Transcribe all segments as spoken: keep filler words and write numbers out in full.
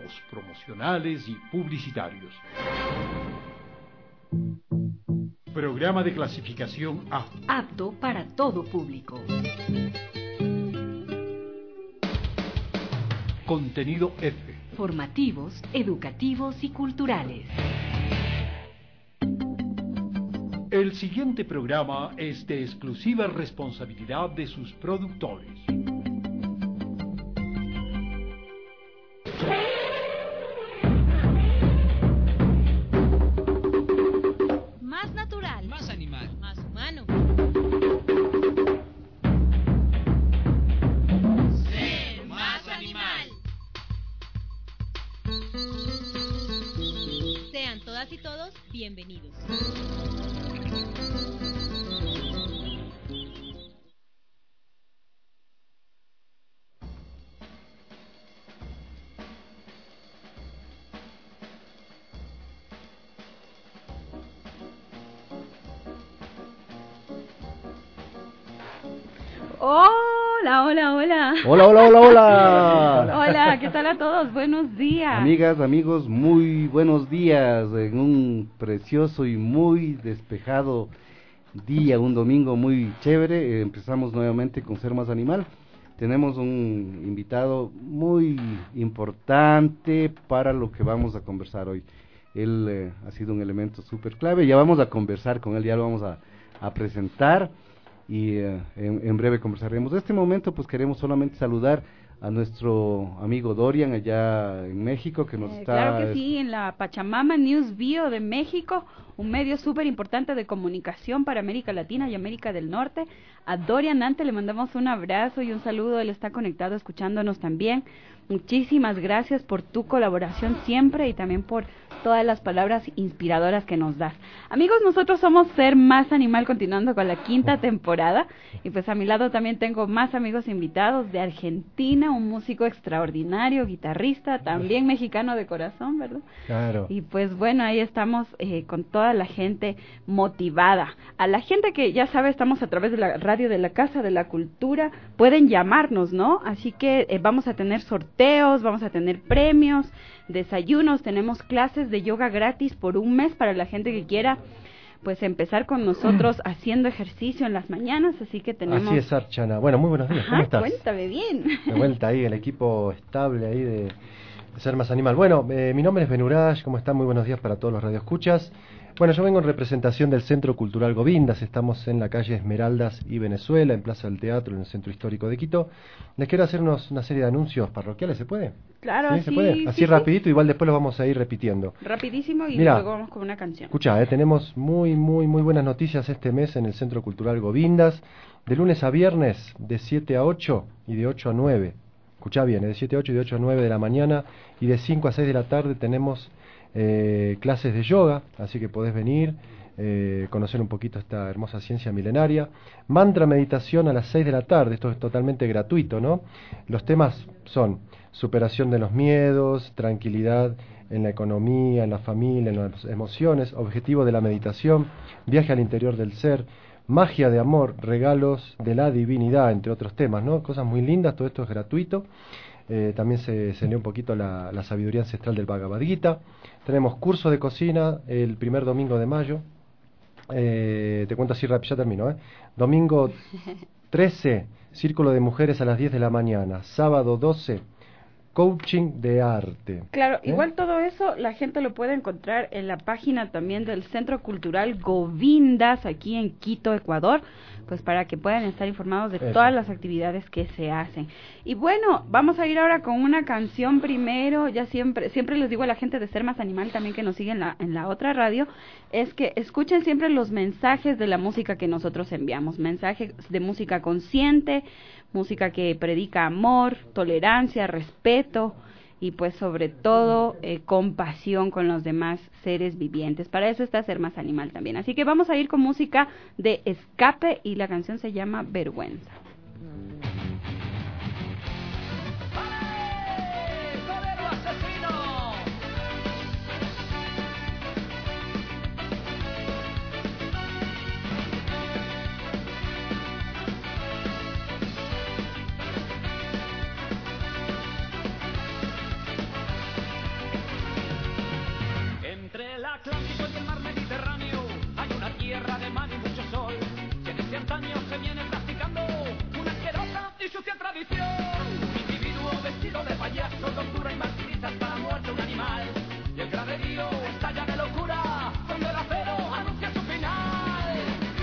consejos promocionales y publicitarios. Programa de clasificación A. Apto para todo público. Contenido F. Formativos, educativos y culturales. El siguiente programa es de exclusiva responsabilidad de sus productores. Más natural. Más animal. Más humano. Ser más animal. Sean todas y todos bienvenidos. Hola, hola, hola. Hola, hola, hola, hola. Hola, ¿qué tal a todos? Buenos días. Amigas, amigos, muy buenos días en un precioso y muy despejado día, un domingo muy chévere. Eh, empezamos nuevamente con Ser Más Animal. Tenemos un invitado muy importante para lo que vamos a conversar hoy. Él eh, ha sido un elemento súper clave, ya vamos a conversar con él, ya lo vamos a, a presentar. Y uh, en, en breve conversaremos. En este momento pues queremos solamente saludar a nuestro amigo Dorian allá en México que nos eh, está... Claro que sí, en la Pachamama News Bio de México, un medio súper importante de comunicación para América Latina y América del Norte. A Dorian Ante le mandamos un abrazo y un saludo, él está conectado escuchándonos también. Muchísimas gracias por tu colaboración siempre y también por todas las palabras inspiradoras que nos das. Amigos, nosotros somos Ser Más Animal, continuando con la quinta temporada, y pues a mi lado también tengo más amigos invitados de Argentina, un músico extraordinario, guitarrista, también mexicano de corazón, ¿verdad? Claro. Y pues bueno, ahí estamos eh, con toda la gente motivada. A la gente que ya sabe, estamos a través de la radio de la Casa de la Cultura, pueden llamarnos, ¿no? Así que eh, vamos a tener sorteos, vamos a tener premios, desayunos, tenemos clases de yoga gratis por un mes para la gente que quiera pues empezar con nosotros haciendo ejercicio en las mañanas, así que tenemos... Así es, Archana. Bueno, muy buenos días, Ajá, ¿cómo estás? Cuéntame bien. De vuelta ahí, el equipo estable ahí de, de Ser Más Animal. Bueno, eh, mi nombre es Benuraj, ¿cómo están? Muy buenos días para todos los radioescuchas. Bueno, yo vengo en representación del Centro Cultural Govindas, estamos en la calle Esmeraldas y Venezuela, en Plaza del Teatro, en el Centro Histórico de Quito. Les quiero hacer unos, una serie de anuncios parroquiales, ¿se puede? Claro, ¿Sí? sí, ¿Se puede? Así sí, rapidito, sí. Igual después los vamos a ir repitiendo. Rapidísimo y Mirá, luego vamos con una canción. Escuchá, eh, tenemos muy, muy, muy buenas noticias este mes en el Centro Cultural Govindas, de lunes a viernes, de siete a ocho y de ocho a nueve. Escuchá bien, eh, de siete a ocho y de ocho a nueve de la mañana, y de cinco a seis de la tarde tenemos eh, clases de yoga, así que podés venir, eh, conocer un poquito esta hermosa ciencia milenaria. Mantra meditación a las seis de la tarde, esto es totalmente gratuito, ¿no? Los temas son superación de los miedos, tranquilidad en la economía, en la familia, en las emociones, objetivo de la meditación, viaje al interior del ser, magia de amor, regalos de la divinidad, entre otros temas, ¿no? Cosas muy lindas, todo esto es gratuito. Eh, también se, se lee un poquito la, la sabiduría ancestral del Bhagavad Gita. Tenemos curso de cocina el primer domingo de mayo. Eh, te cuento así rápido, ya termino, ¿eh? Domingo trece, círculo de mujeres a las diez de la mañana. Sábado doce, coaching de arte. Claro, ¿Eh? igual todo eso la gente lo puede encontrar en la página también del Centro Cultural Govindas, aquí en Quito, Ecuador, pues para que puedan estar informados de Eso. todas las actividades que se hacen. Y bueno, vamos a ir ahora con una canción primero. Ya siempre siempre les digo a la gente de Ser Más Animal también que nos sigue en la, en la otra radio, es que escuchen siempre los mensajes de la música que nosotros enviamos, mensajes de música consciente, música que predica amor, tolerancia, respeto y pues sobre todo eh, compasión con los demás seres vivientes. Para eso está Ser Más Animal también. Así que vamos a ir con música de Escape y la canción se llama Vergüenza. Atlántico y el mar Mediterráneo hay una tierra de mar y mucho sol, que desde antaño se viene practicando una asquerosa y sucia tradición. Un individuo vestido de payaso tortura y martiriza hasta la muerte un animal, y el graderío estalla de locura cuando el acero anuncia su final.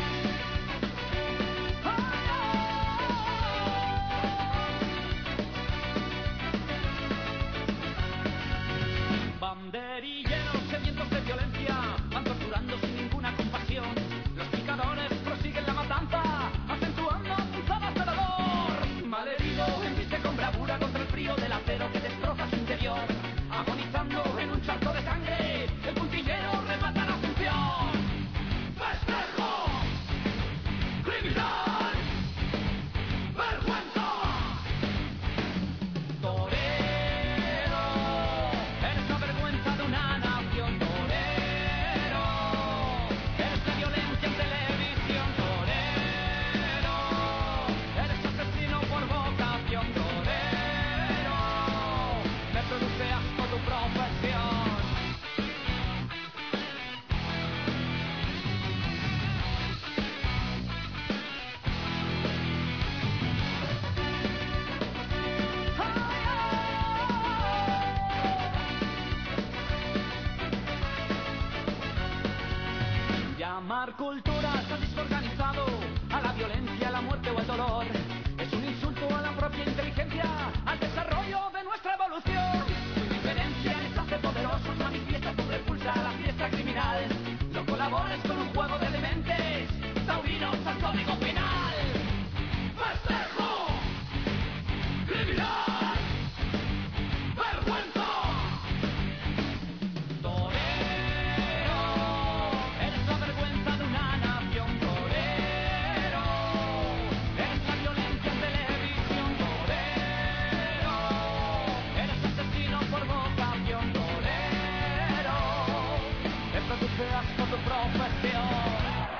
Banderilleros sedientos de violencia van torturando sin ninguna compasión. Los picadores prosiguen la matanza, acentuando punzadas de dolor. Malherido embiste con bravura contra el frío del acero que destroza su interior. Agonizando en un charco de sangre, el puntillero remata la función. ¡Festejo! ¡Criminal! ¡Vergüenza! ¡Torero! Eres la vergüenza de una nación. ¡Torero! Eres la violencia en televisión. ¡Torero! Eres asesino por vocación. ¡Torero! Me produce asco tu profesión. Llamar cultura sadismo organizado a la violencia, a la muerte o al dolor es un insulto a la propia inteligencia, al desarrollo de nuestra evolución. Tu indiferencia les hace poderosos, manifiesta tu repulsa a la fiesta criminal. No colabores con un juego de dementes, taurinos al código penal. ¡Festejo! ¡Criminal! ¡Vergüenza! ¡Torero! Eres la vergüenza de una nación. ¡Torero! Eres la violencia en televisión. ¡Torero! Eres asesino por vocación. ¡Torero! Me produce asco tu profesión.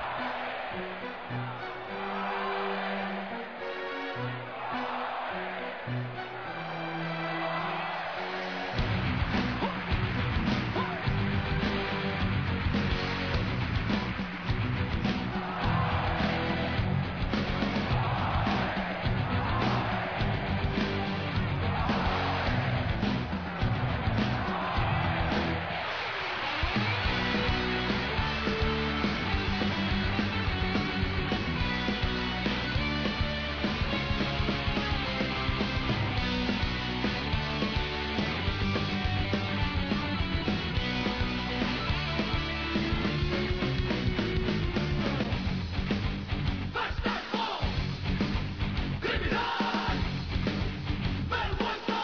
¡Festejo! ¡Criminal! ¡Vergüenza!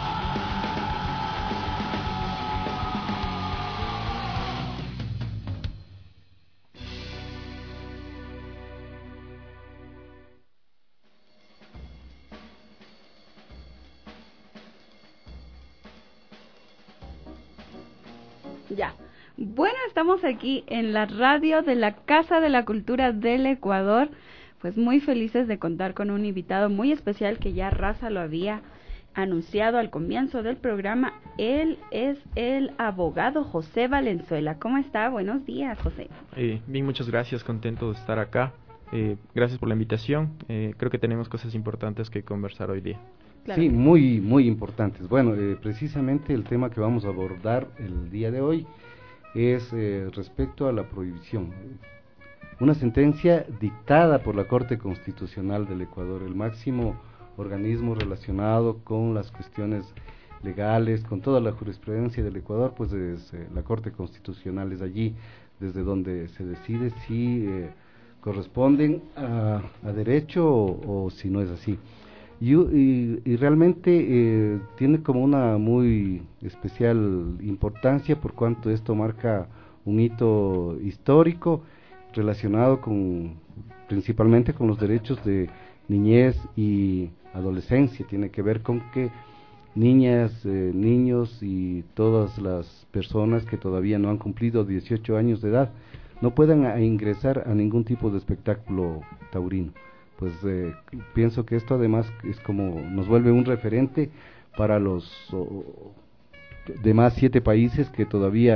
Ya. Bueno, estamos aquí en la radio de la Casa de la Cultura del Ecuador, pues muy felices de contar con un invitado muy especial que ya Raza lo había anunciado al comienzo del programa. Él es el abogado José Valenzuela. ¿Cómo está? Buenos días, José. Eh, bien, muchas gracias, contento de estar acá. Eh, gracias por la invitación. Eh, creo que tenemos cosas importantes que conversar hoy día. Claro. Sí, muy, muy importantes. Bueno, eh, precisamente el tema que vamos a abordar el día de hoy es eh, respecto a la prohibición. Una sentencia dictada por la Corte Constitucional del Ecuador, el máximo organismo relacionado con las cuestiones legales, con toda la jurisprudencia del Ecuador, pues es eh, la Corte Constitucional, es allí desde donde se decide si eh, corresponden a, a derecho o, o si no es así. Y, y, y realmente eh, tiene como una muy especial importancia por cuanto esto marca un hito histórico relacionado con principalmente con los derechos de niñez y adolescencia. Tiene que ver con que niñas, eh, niños y todas las personas que todavía no han cumplido dieciocho años de edad no puedan a ingresar a ningún tipo de espectáculo taurino. Pues eh, pienso que esto además es como nos vuelve un referente para los oh, demás siete países que todavía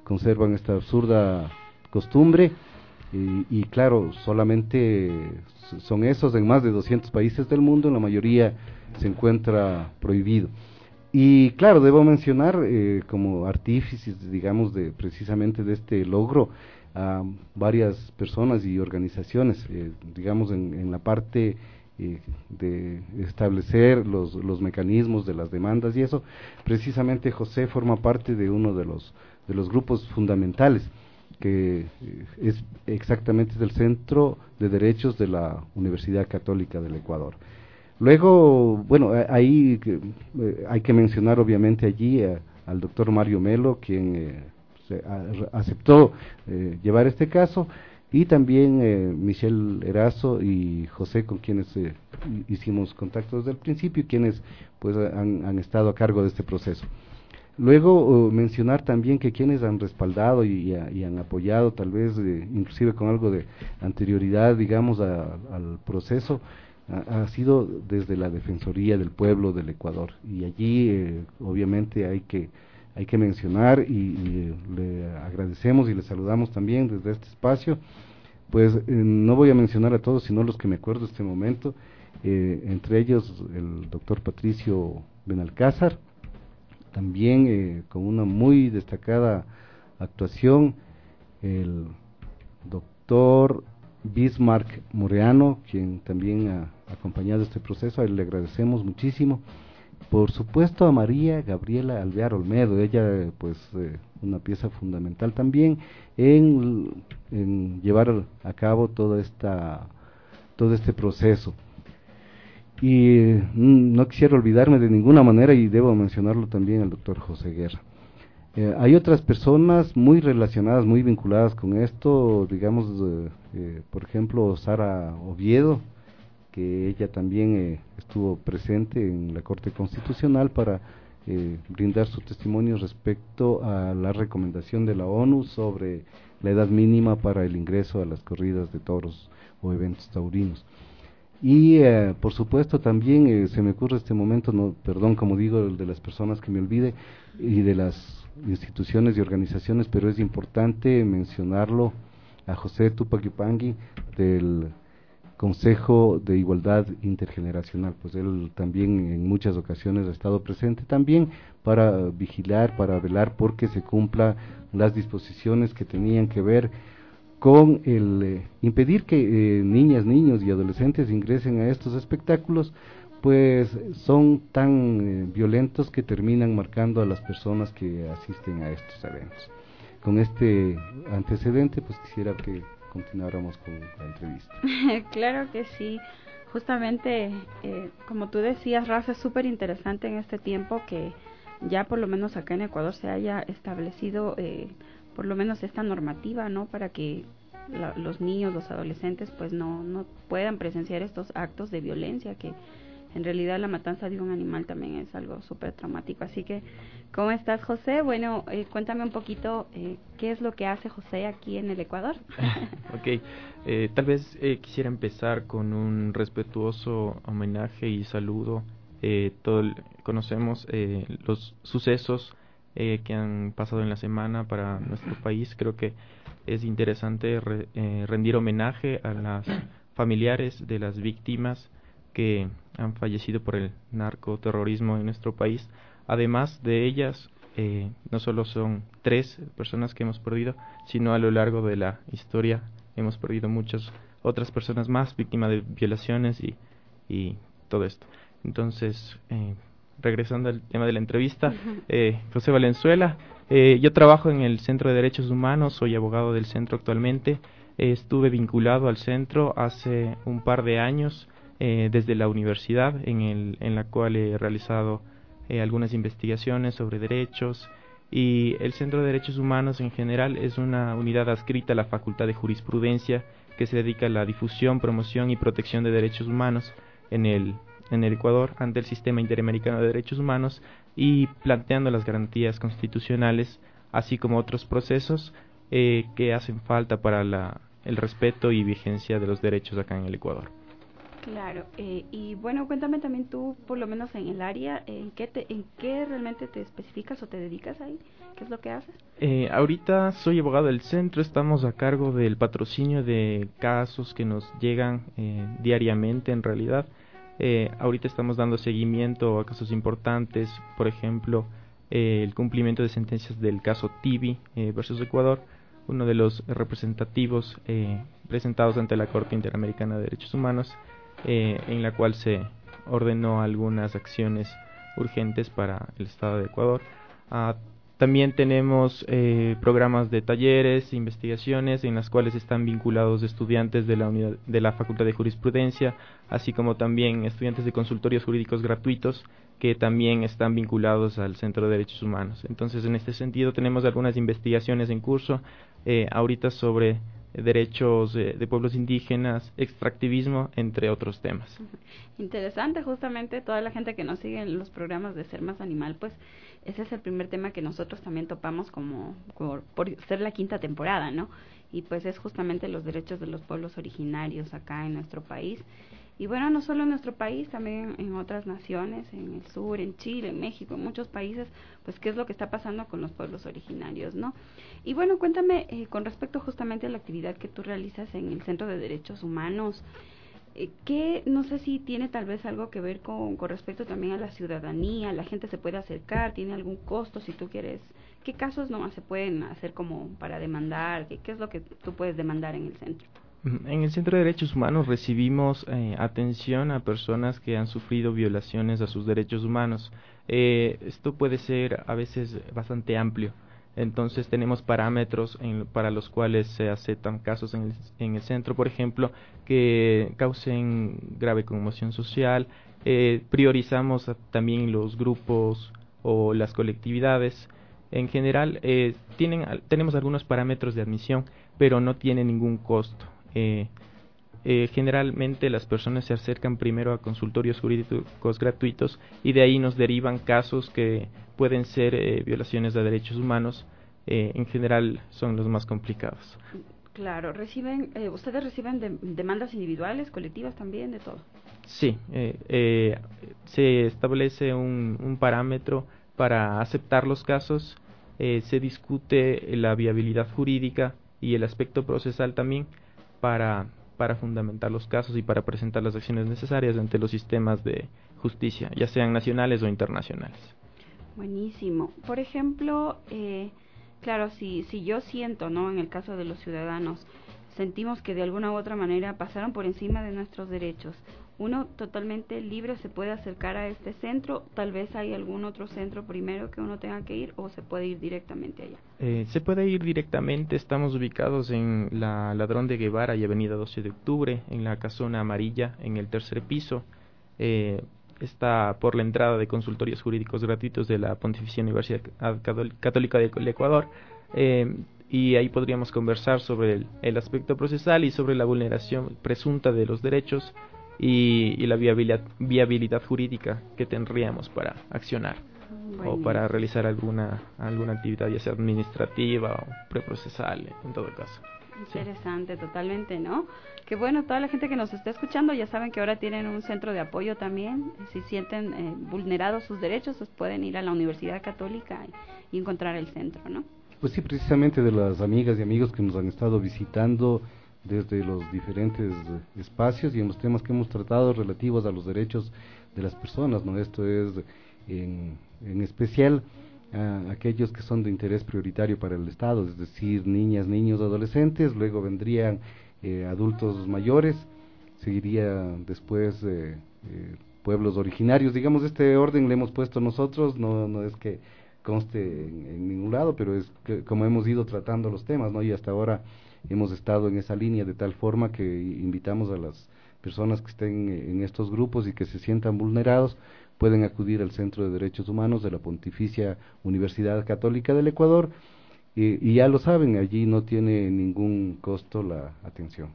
conservan esta absurda costumbre y, y claro, solamente son esos en más de doscientos países del mundo, en la mayoría se encuentra prohibido. Y claro, debo mencionar eh, como artífices, digamos, de precisamente de este logro a varias personas y organizaciones, eh, digamos, en, en la parte eh, de establecer los, los mecanismos de las demandas y eso. Precisamente José forma parte de uno de los, de los grupos fundamentales, que eh, es exactamente del Centro de Derechos de la Universidad Católica del Ecuador. Luego, bueno, ahí eh, hay que mencionar obviamente allí eh, al doctor Mario Melo, quien eh, se, a, aceptó eh, llevar este caso, y también eh, Michelle Erazo y José, con quienes eh, hicimos contacto desde el principio, quienes pues han, han estado a cargo de este proceso. Luego uh, mencionar también que quienes han respaldado y, y, y han apoyado, tal vez eh, inclusive con algo de anterioridad, digamos, a, al proceso, ha, ha sido desde la Defensoría del Pueblo del Ecuador, y allí eh, obviamente hay que hay que mencionar y, y le agradecemos y le saludamos también desde este espacio. Pues eh, no voy a mencionar a todos, sino los que me acuerdo en este momento, eh, entre ellos el doctor Patricio Benalcázar, también eh, con una muy destacada actuación, el doctor Bismarck Moreano, quien también ha acompañado este proceso, a él le agradecemos muchísimo. Por supuesto a María Gabriela Alvear Olmedo, ella pues eh, una pieza fundamental también en, en llevar a cabo toda esta, todo este proceso. Y no quisiera olvidarme de ninguna manera, y debo mencionarlo también al doctor José Guerra. Eh, hay otras personas muy relacionadas, muy vinculadas con esto, digamos, eh, eh, por ejemplo, Sara Oviedo, que ella también eh, estuvo presente en la Corte Constitucional para eh, brindar su testimonio respecto a la recomendación de la ONU sobre la edad mínima para el ingreso a las corridas de toros o eventos taurinos. Y eh, por supuesto también eh, se me ocurre este momento, no, perdón, como digo, el de las personas que me olvide, y de las instituciones y organizaciones, pero es importante mencionarlo a José Tupac Yupanqui del Consejo de Igualdad Intergeneracional, pues él también en muchas ocasiones ha estado presente también para vigilar, para velar porque se cumplan las disposiciones que tenían que ver con el eh, impedir que eh, niñas, niños y adolescentes ingresen a estos espectáculos, pues son tan eh, violentos que terminan marcando a las personas que asisten a estos eventos. Con este antecedente, pues quisiera que continuáramos con la entrevista. Claro que sí. Justamente, eh, como tú decías, Rafa, es súper interesante en este tiempo que ya por lo menos acá en Ecuador se haya establecido eh, por lo menos esta normativa, ¿no? Para que la, los niños, los adolescentes, pues no, no puedan presenciar estos actos de violencia, que en realidad la matanza de un animal también es algo súper traumático. Así que, ¿cómo estás, José? Bueno, eh, cuéntame un poquito eh, qué es lo que hace José aquí en el Ecuador. Ok, eh, tal vez eh, quisiera empezar con un respetuoso homenaje y saludo. Eh, todo el, conocemos eh, los sucesos eh, que han pasado en la semana para nuestro país. Creo que es interesante re, eh, rendir homenaje a las familiares de las víctimas que han fallecido por el narcoterrorismo en nuestro país. Además de ellas, eh, no solo son tres personas que hemos perdido, sino a lo largo de la historia hemos perdido muchas otras personas más víctimas de violaciones y, y todo esto. Entonces, eh, regresando al tema de la entrevista, eh, José Valenzuela, eh, yo trabajo en el Centro de Derechos Humanos, soy abogado del centro actualmente, eh, estuve vinculado al centro hace un par de años, eh, desde la universidad, en, el, en la cual he realizado eh, algunas investigaciones sobre derechos, y el Centro de Derechos Humanos en general es una unidad adscrita a la Facultad de Jurisprudencia que se dedica a la difusión, promoción y protección de derechos humanos en el en el Ecuador ante el Sistema Interamericano de Derechos Humanos y planteando las garantías constitucionales, así como otros procesos eh, que hacen falta para la, el respeto y vigencia de los derechos acá en el Ecuador. Claro, eh, y bueno, cuéntame también tú, por lo menos en el área, ¿en qué, te, en qué realmente te especificas o te dedicas ahí? ¿Qué es lo que haces? Eh, ahorita soy abogado del centro, estamos a cargo del patrocinio de casos que nos llegan eh, diariamente en realidad. Eh, ahorita estamos dando seguimiento a casos importantes, por ejemplo, eh, el cumplimiento de sentencias del caso Tibi eh, versus Ecuador, uno de los representativos eh, presentados ante la Corte Interamericana de Derechos Humanos, eh, en la cual se ordenó algunas acciones urgentes para el Estado de Ecuador. Ah, también tenemos eh, programas de talleres, investigaciones en las cuales están vinculados estudiantes de la unidad, de la Facultad de Jurisprudencia, así como también estudiantes de consultorios jurídicos gratuitos que también están vinculados al Centro de Derechos Humanos. Entonces, en este sentido, tenemos algunas investigaciones en curso eh, ahorita sobre derechos eh, de pueblos indígenas, extractivismo, entre otros temas. Interesante, justamente toda la gente que nos sigue en los programas de Ser Más Animal, pues ese es el primer tema que nosotros también topamos como, como por ser la quinta temporada, ¿no? Y pues es justamente los derechos de los pueblos originarios acá en nuestro país. Y bueno, no solo en nuestro país, también en otras naciones, en el sur, en Chile, en México, en muchos países, pues qué es lo que está pasando con los pueblos originarios, ¿no? Y bueno, cuéntame eh, con respecto justamente a la actividad que tú realizas en el Centro de Derechos Humanos, eh, que no sé si tiene tal vez algo que ver con, con respecto también a la ciudadanía, la gente se puede acercar, tiene algún costo si tú quieres, ¿qué casos nomás se pueden hacer como para demandar? ¿Qué, qué es lo que tú puedes demandar en el centro? En el Centro de Derechos Humanos recibimos eh, atención a personas que han sufrido violaciones a sus derechos humanos. Eh, esto puede ser a veces bastante amplio. Entonces tenemos parámetros en, para los cuales se aceptan casos en el, en el centro, por ejemplo, que causen grave conmoción social. Eh, priorizamos a, también los grupos o las colectividades. En general, eh, tienen, tenemos algunos parámetros de admisión, pero no tienen ningún costo. Eh, eh, generalmente las personas se acercan primero a consultorios jurídicos gratuitos y de ahí nos derivan casos que pueden ser eh, violaciones de derechos humanos. Eh, en general son los más complicados. Claro, reciben, eh, ustedes reciben de, demandas individuales, colectivas también, de todo. Sí, eh, eh, se establece un, un parámetro para aceptar los casos, eh, se discute la viabilidad jurídica y el aspecto procesal también, para, para fundamentar los casos y para presentar las acciones necesarias ante los sistemas de justicia, ya sean nacionales o internacionales. Buenísimo. Por ejemplo, eh, claro, si, si yo siento, ¿no? En el caso de los ciudadanos, sentimos que de alguna u otra manera pasaron por encima de nuestros derechos, uno totalmente libre se puede acercar a este centro, tal vez hay algún otro centro primero que uno tenga que ir o se puede ir directamente allá. Eh, se puede ir directamente, estamos ubicados en la Ladrón de Guevara y Avenida doce de octubre, en la casona amarilla, en el tercer piso. Eh, está por la entrada de consultorios jurídicos gratuitos de la Pontificia Universidad Católica del Ecuador. Eh, y ahí podríamos conversar sobre el, el aspecto procesal y sobre la vulneración presunta de los derechos y, y la viabilidad, viabilidad jurídica que tendríamos para accionar. Bueno. O para realizar alguna alguna actividad ya sea administrativa o preprocesal en todo caso. Interesante, sí. Totalmente, ¿no? Que bueno, toda la gente que nos está escuchando ya saben que ahora tienen un centro de apoyo también. Si sienten eh, vulnerados sus derechos, pues pueden ir a la Universidad Católica y, y encontrar el centro, ¿no? Pues sí, precisamente de las amigas y amigos que nos han estado visitando desde los diferentes espacios y en los temas que hemos tratado relativos a los derechos de las personas, ¿no? Esto es en, en especial a aquellos que son de interés prioritario para el Estado, es decir, niñas, niños, adolescentes, luego vendrían eh, adultos mayores, seguiría después eh, eh, pueblos originarios, digamos, este orden le hemos puesto nosotros, no, no es que conste en, en ningún lado, pero es que, como hemos ido tratando los temas, ¿no? Y hasta ahora hemos estado en esa línea de tal forma que invitamos a las personas que estén en estos grupos y que se sientan vulnerados, pueden acudir al Centro de Derechos Humanos de la Pontificia Universidad Católica del Ecuador y, y ya lo saben, allí no tiene ningún costo la atención.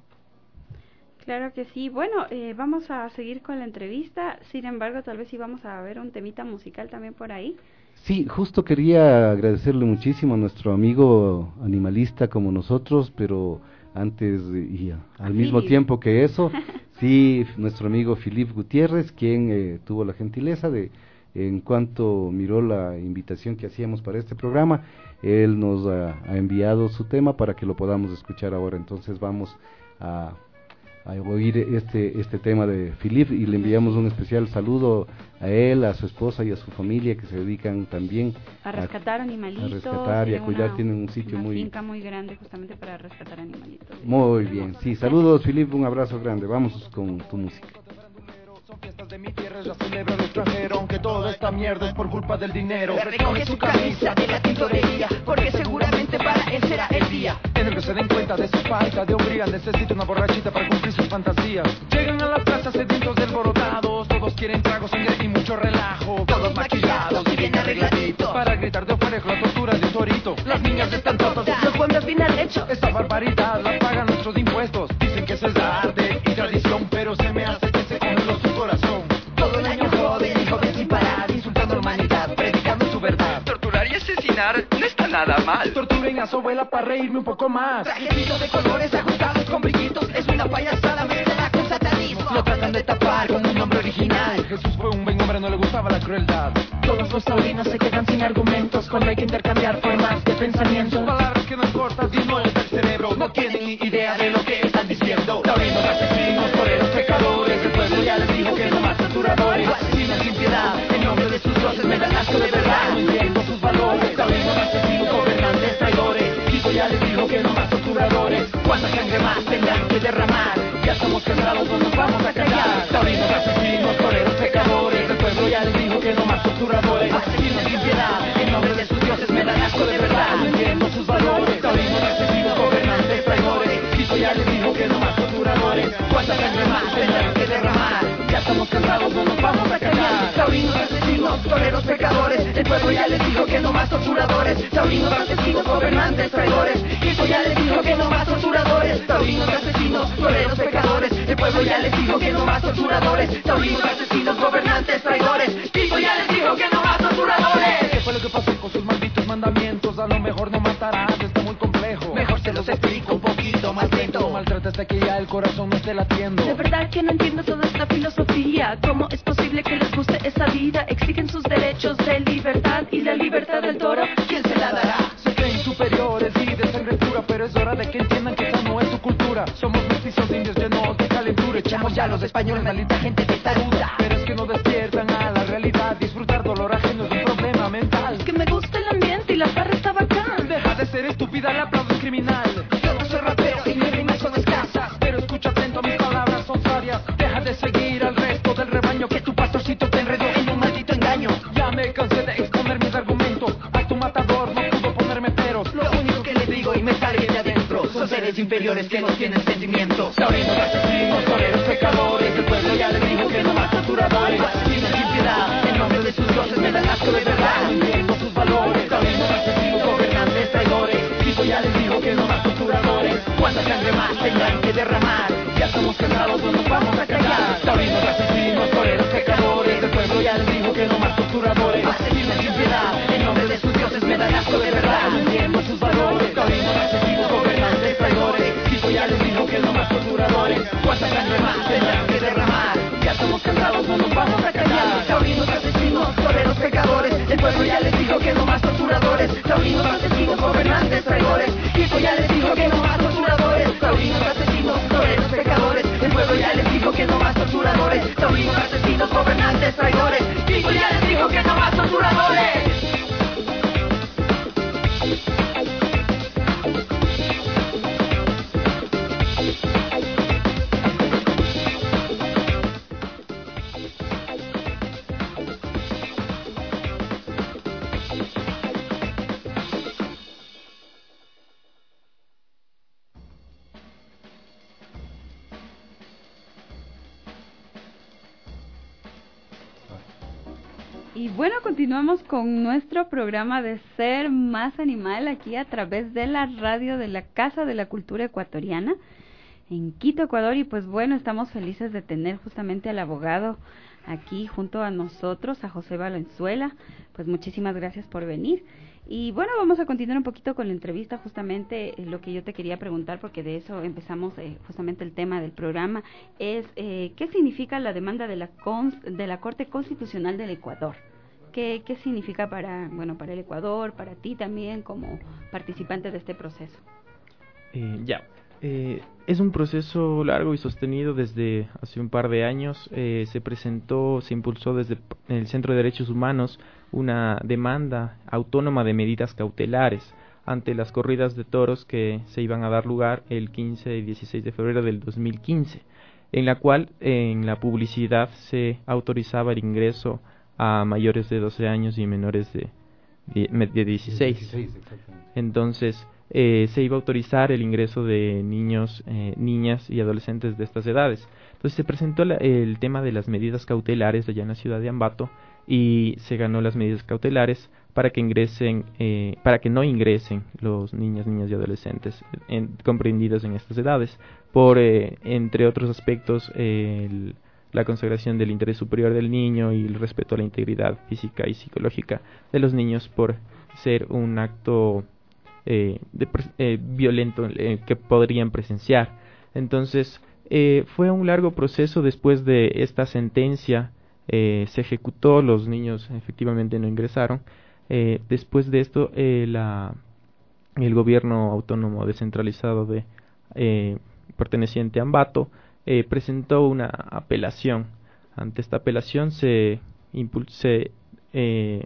Claro que sí. Bueno, eh, vamos a seguir con la entrevista, sin embargo, tal vez sí vamos a ver un temita musical también por ahí. Sí, justo quería agradecerle muchísimo a nuestro amigo animalista como nosotros, pero antes y a, al mismo tiempo que eso, sí, nuestro amigo Philip Gutiérrez, quien eh, tuvo la gentileza de, en cuanto miró la invitación que hacíamos para este programa, él nos ha, ha enviado su tema para que lo podamos escuchar ahora. Entonces vamos a, a oír este este tema de Philip y le enviamos un especial saludo a él, a su esposa y a su familia, que se dedican también a rescatar a, animalitos, a rescatar y a cuidar. Una, tienen un sitio una muy finca muy grande justamente para rescatar animalitos. Muy bien, sí, saludos Philip, un abrazo grande. Vamos con tu música. Son fiestas de mi tierra, ya celebra el extranjero, aunque toda esta mierda es por culpa del dinero. Le recoge su camisa de la tintorería, porque seguramente para él será el día en el que se den cuenta de su falta de hombría. Necesita una borrachita para cumplir sus fantasías. Llegan a las plazas sedientos de alborotados, todos quieren tragos, sangre y mucho relajo. Todos maquillados y bien arregladitos, para gritar de oferejo la tortura de un torito. Las niñas están totas, los pueblos bien al hecho. Esta barbaridad la pagan nuestros impuestos. Dicen que eso es arte y tradición, pero se me hace que se come los su corazón. Todo el año joven y joven sin parar, insultando a la humanidad, predicando su verdad. Torturar y asesinar no está nada mal. Torturen a su abuela para reírme un poco más. Trajecitos de colores ajustados con brillitos, es una payasada mezclada con satanismo. Lo tratan de tapar con un nombre original. Jesús fue un buen hombre, no le gustaba la crueldad. Todos los taurinos se quedan sin argumentos cuando hay que intercambiar formas de pensamiento. Palabras que no cortas y no les da el cerebro. No tienen ni idea de lo que están diciendo. Taurinos, asesinos, toreros, pecadores. El pueblo ya les dijo que no más torturadores. Asesinos sin piedad, en nombre de sus dioses me dan asco de verdad. No entiendo sus valores. Taurinos, asesinos, gobernantes, traidores. Tito ya les dijo que no más torturadores. ¿Cuánta sangre más tendrán que derramar? Ya estamos cansados, no nos vamos a callar. Taurinos, asesinos, toreros, pecadores. El pueblo ya les dijo que no más torturadores. Asesinos sin piedad, en nombre de sus dioses me dan asco de verdad. No entiendo sus valores. Taurinos, asesinos, gobernantes, traidores. Tito ya les dijo que no más torturadores. ¿Cuánta sangre más tendrán que derramar? Ya estamos cansados, no nos vamos a callar. Taurinos, asesinos, toreros, pecadores. El pueblo ya les dijo que no más torturadores. Taurinos, asesinos, gobernantes, traidores. Tito ya les dijo que no más torturadores. Taurinos, asesinos, toreros, pecadores. El pueblo ya les dijo que no más torturadores. Taurinos, asesinos, gobernantes, traidores. Tito ya les dijo que no más torturadores. ¿Qué fue lo que pasó con sus malditos mandamientos? A lo mejor no matarás, está muy complejo. Mejor se los explico un poquito más lento. No maltrates hasta que ya el corazón no esté latiendo. De verdad que no entiendo toda esta filosofía. ¿Cómo es posible que les guste esa vida? Exigen sus derechos de libertad y la libertad del toro. ¿Quién se la dará? Se creen superiores y de sangre pura, pero es hora de que entiendan que esa no es su cultura. Somos mestizos indios llenos de calentura. Echamos ya los españoles, maldita gente testaruda. Pero es que no despiertan a la realidad. Disfrutar dolor ajeno es un problema mental. Es que me gusta el ambiente y la farra está bacán. Deja de ser estúpida, el aplauso es criminal. Yo no soy rapero y mis rimas son escasas, pero escucha atento, mis palabras son sabias. Deja de seguir al resto del rebaño, que tu pastorcito te enredó en un maldito engaño. Ya me cansé de exponer mis argumentos. A tu matador no pudo ponerme peros. Lo único que les digo y me sale de adentro son seres inferiores que no tienen sentimientos. Taurinos, asesinos, toreros, pecadores. El pueblo ya les dijo que no más torturadores. Asesinos sin piedad, en nombre de sus dioses me dan asco de verdad. No entiendo sus valores. Taurinos, asesinos, gobernantes, traidores. Tito ya les dijo que no más torturadores. ¿Cuánta sangre más tendrán que derramar? Ya estamos cansados, no nos vamos a callar. Taurinos, asesinos, toreros, pecadores. El pueblo ya les dijo que no más torturadores. Asesinos sin piedad, en nombre de sus dioses me dan asco de verdad. No entiendo sus valores. Taurinos, asesinos, gobernantes, traidores. Tito ya les dijo que no más torturadores. ¿Cuánta sangre más tendrán que derramar? Ya estamos cansados, no nos vamos a callar. Taurinos, asesinos, toreros, pecadores. El pueblo ya les dijo que no más torturadores. Taurinos, asesinos, gobernantes, traidores. Tito ya les dijo que no más torturadores. Taurinos, asesinos, toreros, pecadores. El pueblo ya les dijo que no más torturadores. Taurinos, asesinos, gobernantes, traidores. Tito ya les dijo que no más torturadores. Y bueno, continuamos con nuestro programa de Ser Más Animal aquí a través de la radio de la Casa de la Cultura Ecuatoriana en Quito, Ecuador. Y pues bueno, estamos felices de tener justamente al abogado aquí junto a nosotros, a José Valenzuela. Pues muchísimas gracias por venir. Y bueno, vamos a continuar un poquito con la entrevista, justamente eh, lo que yo te quería preguntar, porque de eso empezamos eh, justamente el tema del programa, es eh, ¿qué significa la demanda de la, cons de la Corte Constitucional del Ecuador? ¿Qué, ¿Qué significa para, bueno, para el Ecuador, para ti también como participante de este proceso? Eh, ya, eh, es un proceso largo y sostenido desde hace un par de años. Eh, se presentó, se impulsó desde el Centro de Derechos Humanos una demanda autónoma de medidas cautelares ante las corridas de toros que se iban a dar lugar el quince y dieciséis de febrero del dos mil quince, en la cual en la publicidad se autorizaba el ingreso a mayores de doce años y menores de, de, de dieciséis. dieciséis Entonces, eh, se iba a autorizar el ingreso de niños, eh, niñas y adolescentes de estas edades. Entonces se presentó la, el tema de las medidas cautelares allá en la ciudad de Ambato y se ganó las medidas cautelares para que ingresen, eh, para que no ingresen los niñas, niñas y adolescentes en, comprendidos en estas edades, por eh, entre otros aspectos eh, el, la consagración del interés superior del niño y el respeto a la integridad física y psicológica de los niños por ser un acto eh, de, eh, violento eh, que podrían presenciar. Entonces eh, fue un largo proceso. Después de esta sentencia eh, se ejecutó, los niños efectivamente no ingresaron. Eh, después de esto eh, la, el gobierno autónomo descentralizado de eh, perteneciente a Ambato eh, presentó una apelación. Ante esta apelación se impulse eh,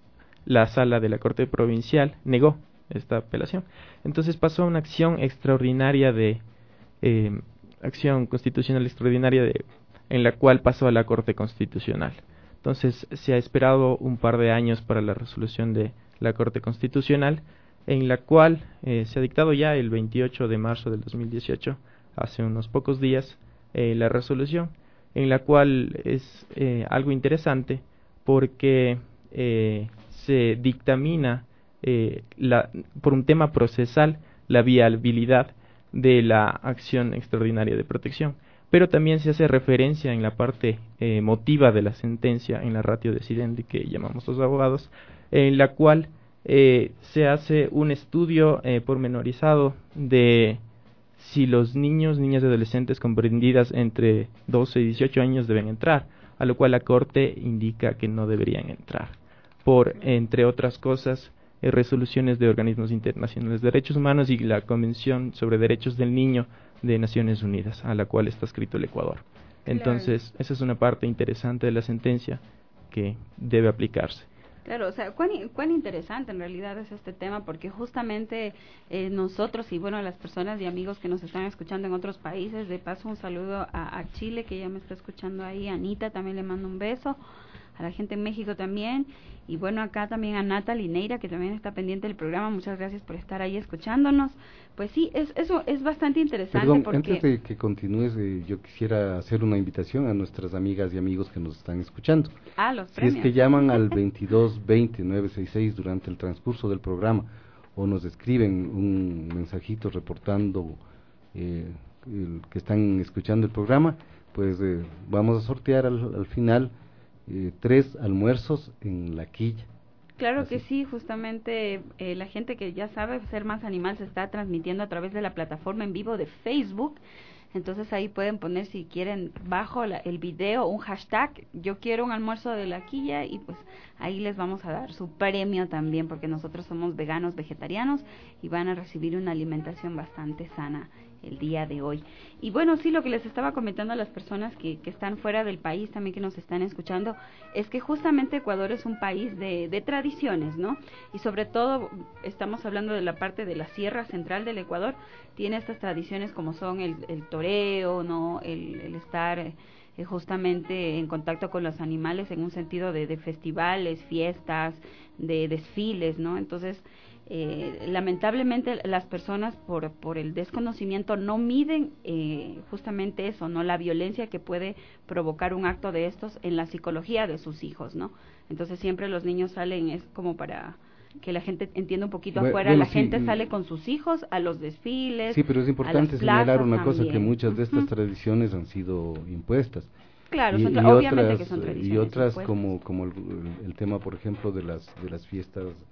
la sala de la Corte Provincial negó esta apelación. Entonces pasó a una acción extraordinaria de eh, acción constitucional extraordinaria de, en la cual pasó a la Corte Constitucional. Entonces se ha esperado un par de años para la resolución de la Corte Constitucional, en la cual eh, se ha dictado ya el veintiocho de marzo del dos mil dieciocho, hace unos pocos días, eh, la resolución, en la cual es eh, algo interesante porque eh, se dictamina eh, la, por un tema procesal la viabilidad de la acción extraordinaria de protección, pero también se hace referencia en la parte eh, motiva de la sentencia, en la ratio decidendi que llamamos los abogados, en la cual eh, se hace un estudio eh, pormenorizado de si los niños, niñas y adolescentes comprendidas entre doce y dieciocho años deben entrar, a lo cual la Corte indica que no deberían entrar, por, entre otras cosas, eh, resoluciones de organismos internacionales de derechos humanos y la Convención sobre Derechos del Niño de Naciones Unidas, a la cual está escrito el Ecuador. Entonces, claro, esa es una parte interesante de la sentencia que debe aplicarse. Claro, o sea, cuán, cuán interesante en realidad es este tema, porque justamente eh, nosotros y bueno, las personas y amigos que nos están escuchando en otros países, de paso un saludo a, a Chile, que ya me está escuchando ahí, a Anita también le mando un beso, a la gente en México también, y bueno, acá también a Natalie Neira, que también está pendiente del programa. Muchas gracias por estar ahí escuchándonos. Pues sí, es eso es bastante interesante. Perdón, porque... antes de que continúes, eh, yo quisiera hacer una invitación a nuestras amigas y amigos que nos están escuchando. Ah, los si premios. es que llaman al veintidós veinte nueve sesenta y seis durante el transcurso del programa o nos escriben un mensajito reportando eh, el, que están escuchando el programa, pues eh, vamos a sortear al, al final Eh, tres almuerzos en la quilla. Claro Así. que sí, justamente eh, la gente que ya sabe Ser Más Animal se está transmitiendo a través de la plataforma en vivo de Facebook, entonces ahí pueden poner si quieren bajo la, el video un hashtag, yo quiero un almuerzo de la quilla, y pues ahí les vamos a dar su premio también, porque nosotros somos veganos, vegetarianos, y van a recibir una alimentación bastante sana el día de hoy. Y bueno, sí, lo que les estaba comentando a las personas que, que están fuera del país también, que nos están escuchando, es que justamente Ecuador es un país de, de tradiciones, ¿no? Y sobre todo estamos hablando de la parte de la sierra central del Ecuador, tiene estas tradiciones como son el, el toreo, ¿no? El, el estar eh, justamente en contacto con los animales en un sentido de, de festivales, fiestas, de desfiles, ¿no? Entonces, Eh, lamentablemente las personas por por el desconocimiento no miden eh, justamente eso, no la violencia que puede provocar un acto de estos en la psicología de sus hijos, ¿no? Entonces siempre los niños salen, es como para que la gente entienda un poquito bueno, afuera, bueno, la sí, gente sale con sus hijos a los desfiles. Sí, pero es importante señalar una cosa, también. que muchas de estas uh-huh. tradiciones han sido impuestas. Claro, y, son, y obviamente otras, que son tradiciones y otras impuestas. como como el, el tema, por ejemplo, de las de las fiestas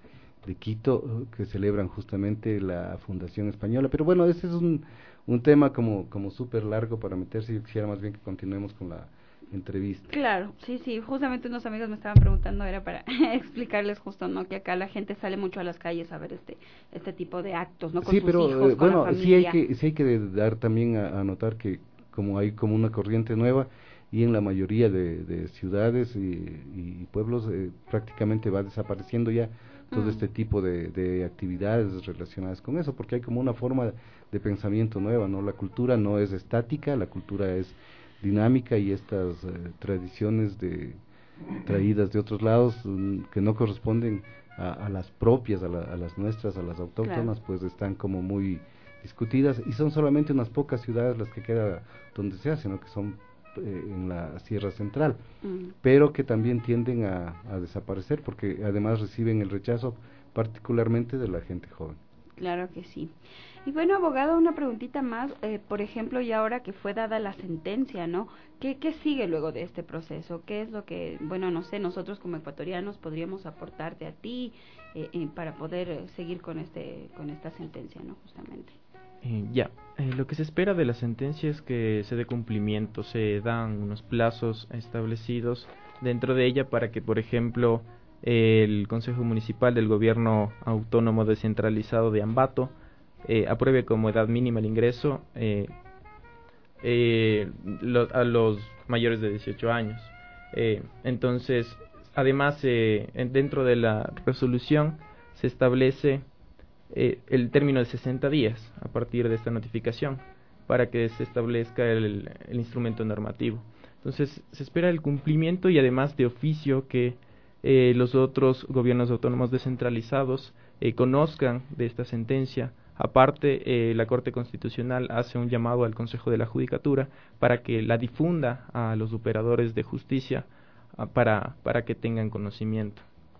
de Quito, que celebran justamente la Fundación Española. Pero bueno, ese es un, un tema como, como súper largo para meterse. Yo quisiera más bien que continuemos con la entrevista. Claro, sí, sí, justamente unos amigos me estaban preguntando, era para explicarles justo, ¿no? Que acá la gente sale mucho a las calles a ver este este tipo de actos, ¿no? Con sí, sus pero hijos, eh, con bueno, la sí hay familia. que sí hay que dar también a, a notar que como hay como una corriente nueva y en la mayoría de, de ciudades y, y pueblos eh, prácticamente va desapareciendo ya todo mm. este tipo de, de actividades relacionadas con eso, porque hay como una forma de pensamiento nueva, ¿no? La cultura no es estática, la cultura es dinámica y estas eh, tradiciones de traídas de otros lados um, que no corresponden a, a las propias, a, la, a las nuestras, a las autóctonas, claro. Pues están como muy discutidas y son solamente unas pocas ciudades las que queda donde se hace, ¿no? Que son eh, en la Sierra Central, mm. pero que también tienden a, a desaparecer porque además reciben el rechazo particularmente de la gente joven. Claro que sí. Y bueno, abogado, una preguntita más, eh, por ejemplo, y ahora que fue dada la sentencia, ¿no? ¿Qué, ¿Qué sigue luego de este proceso? ¿Qué es lo que, bueno, no sé, nosotros como ecuatorianos podríamos aportarte a ti eh, eh, para poder eh, seguir con este con esta sentencia, ¿no? Justamente. Eh, ya, eh, lo que se espera de la sentencia es que se dé cumplimiento, se dan unos plazos establecidos dentro de ella para que, por ejemplo, el Consejo Municipal del Gobierno Autónomo Descentralizado de Ambato eh, apruebe como edad mínima el ingreso eh, eh, lo, a los mayores de dieciocho años. Eh, entonces, además, eh, dentro de la resolución se establece eh, el término de sesenta días a partir de esta notificación para que se establezca el, el instrumento normativo. Entonces, se espera el cumplimiento y además de oficio que Eh, los otros gobiernos autónomos descentralizados eh, conozcan de esta sentencia. Aparte, eh, la Corte Constitucional hace un llamado al Consejo de la Judicatura para que la difunda a los operadores de justicia a, para, para que tengan conocimiento.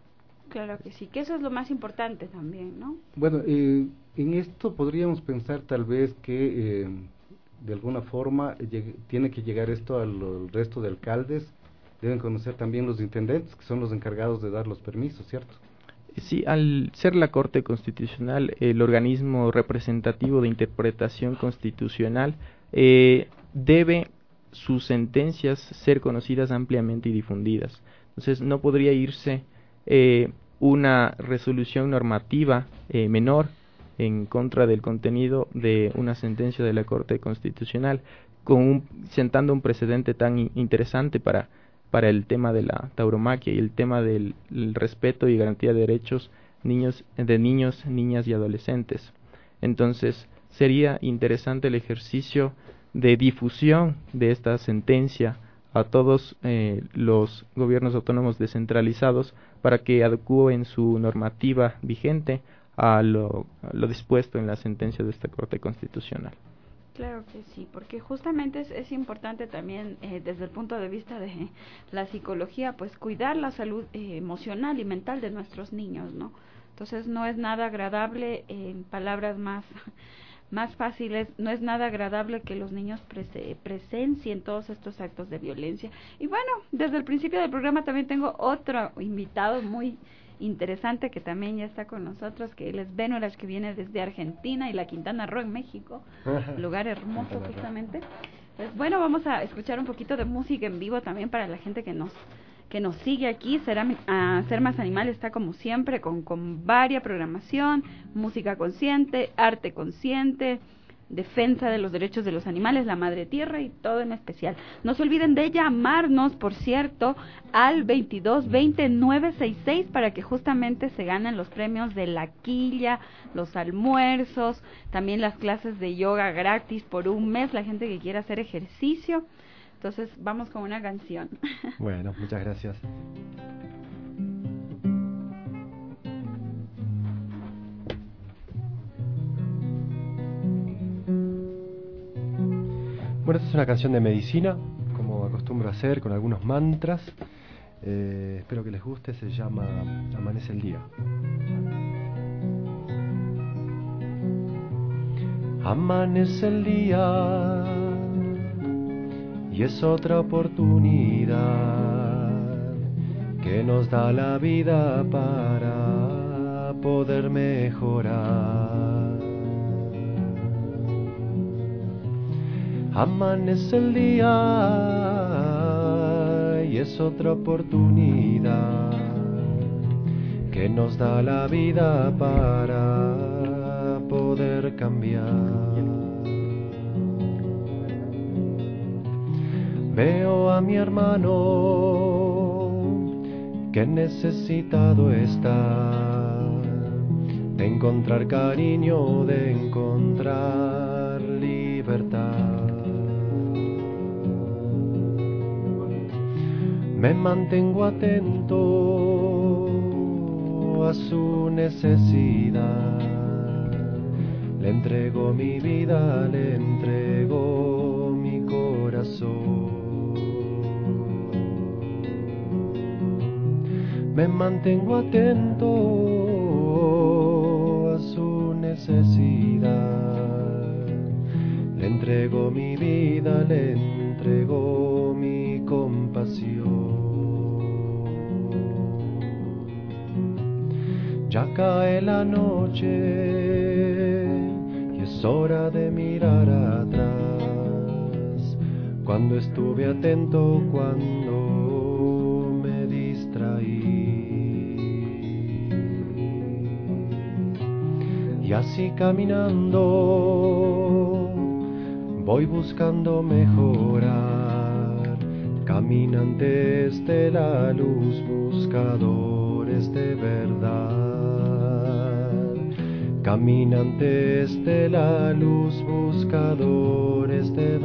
Claro que sí, que eso es lo más importante también, ¿no? Bueno, eh, en esto podríamos pensar tal vez que eh, de alguna forma llegue, tiene que llegar esto al, al resto de alcaldes. Deben conocer también los intendentes, que son los encargados de dar los permisos, ¿cierto? Sí, al ser la Corte Constitucional el organismo representativo de interpretación constitucional, eh, debe sus sentencias ser conocidas ampliamente y difundidas. Entonces, no podría irse eh, una resolución normativa eh, menor en contra del contenido de una sentencia de la Corte Constitucional, con un, sentando un precedente tan in- interesante para para el tema de la tauromaquia y el tema del el respeto y garantía de derechos niños de niños, niñas y adolescentes. Entonces, sería interesante el ejercicio de difusión de esta sentencia a todos eh, los gobiernos autónomos descentralizados para que adecúen su normativa vigente a lo, a lo dispuesto en la sentencia de esta Corte Constitucional. Claro que sí, porque justamente es, es importante también eh, desde el punto de vista de la psicología, pues cuidar la salud eh, emocional y mental de nuestros niños, ¿no? Entonces no es nada agradable, eh, en palabras más más fáciles, no es nada agradable que los niños prese, presencien todos estos actos de violencia. Y bueno, desde el principio del programa también tengo otro invitado muy interesante que también ya está con nosotros, que él es Benuras, que viene desde Argentina y la Quintana Roo en México, lugar hermoso justamente. Pues bueno, vamos a escuchar un poquito de música en vivo también para la gente que nos que nos sigue aquí. Será a Ser Más Animal está como siempre con, con varia programación, música consciente, arte consciente, defensa de los derechos de los animales, la madre tierra y todo en especial. No se olviden de llamarnos, por cierto, al veintidós veinte nueve sesenta y seis para que justamente se ganen los premios de la quilla, los almuerzos, también las clases de yoga gratis por un mes, la gente que quiera hacer ejercicio. Entonces vamos con una canción. Bueno, muchas gracias. Bueno, esta es una canción de medicina, como acostumbro a hacer, con algunos mantras. Eh, espero que les guste, se llama Amanece el Día. Amanece el día y es otra oportunidad que nos da la vida para poder mejorar. Amanece el día y es otra oportunidad que nos da la vida para poder cambiar. Veo a mi hermano que necesitado está de encontrar cariño, de encontrar libertad. Me mantengo atento a su necesidad. Le entrego mi vida, le entrego mi corazón. Me mantengo atento a su necesidad. Le entrego mi vida, le entrego mi compasión. Ya cae la noche y es hora de mirar atrás. Cuando estuve atento, cuando me distraí. Y así caminando voy buscando mejorar. Caminantes de la luz, buscadores de verdad. Caminantes de la luz, buscadores de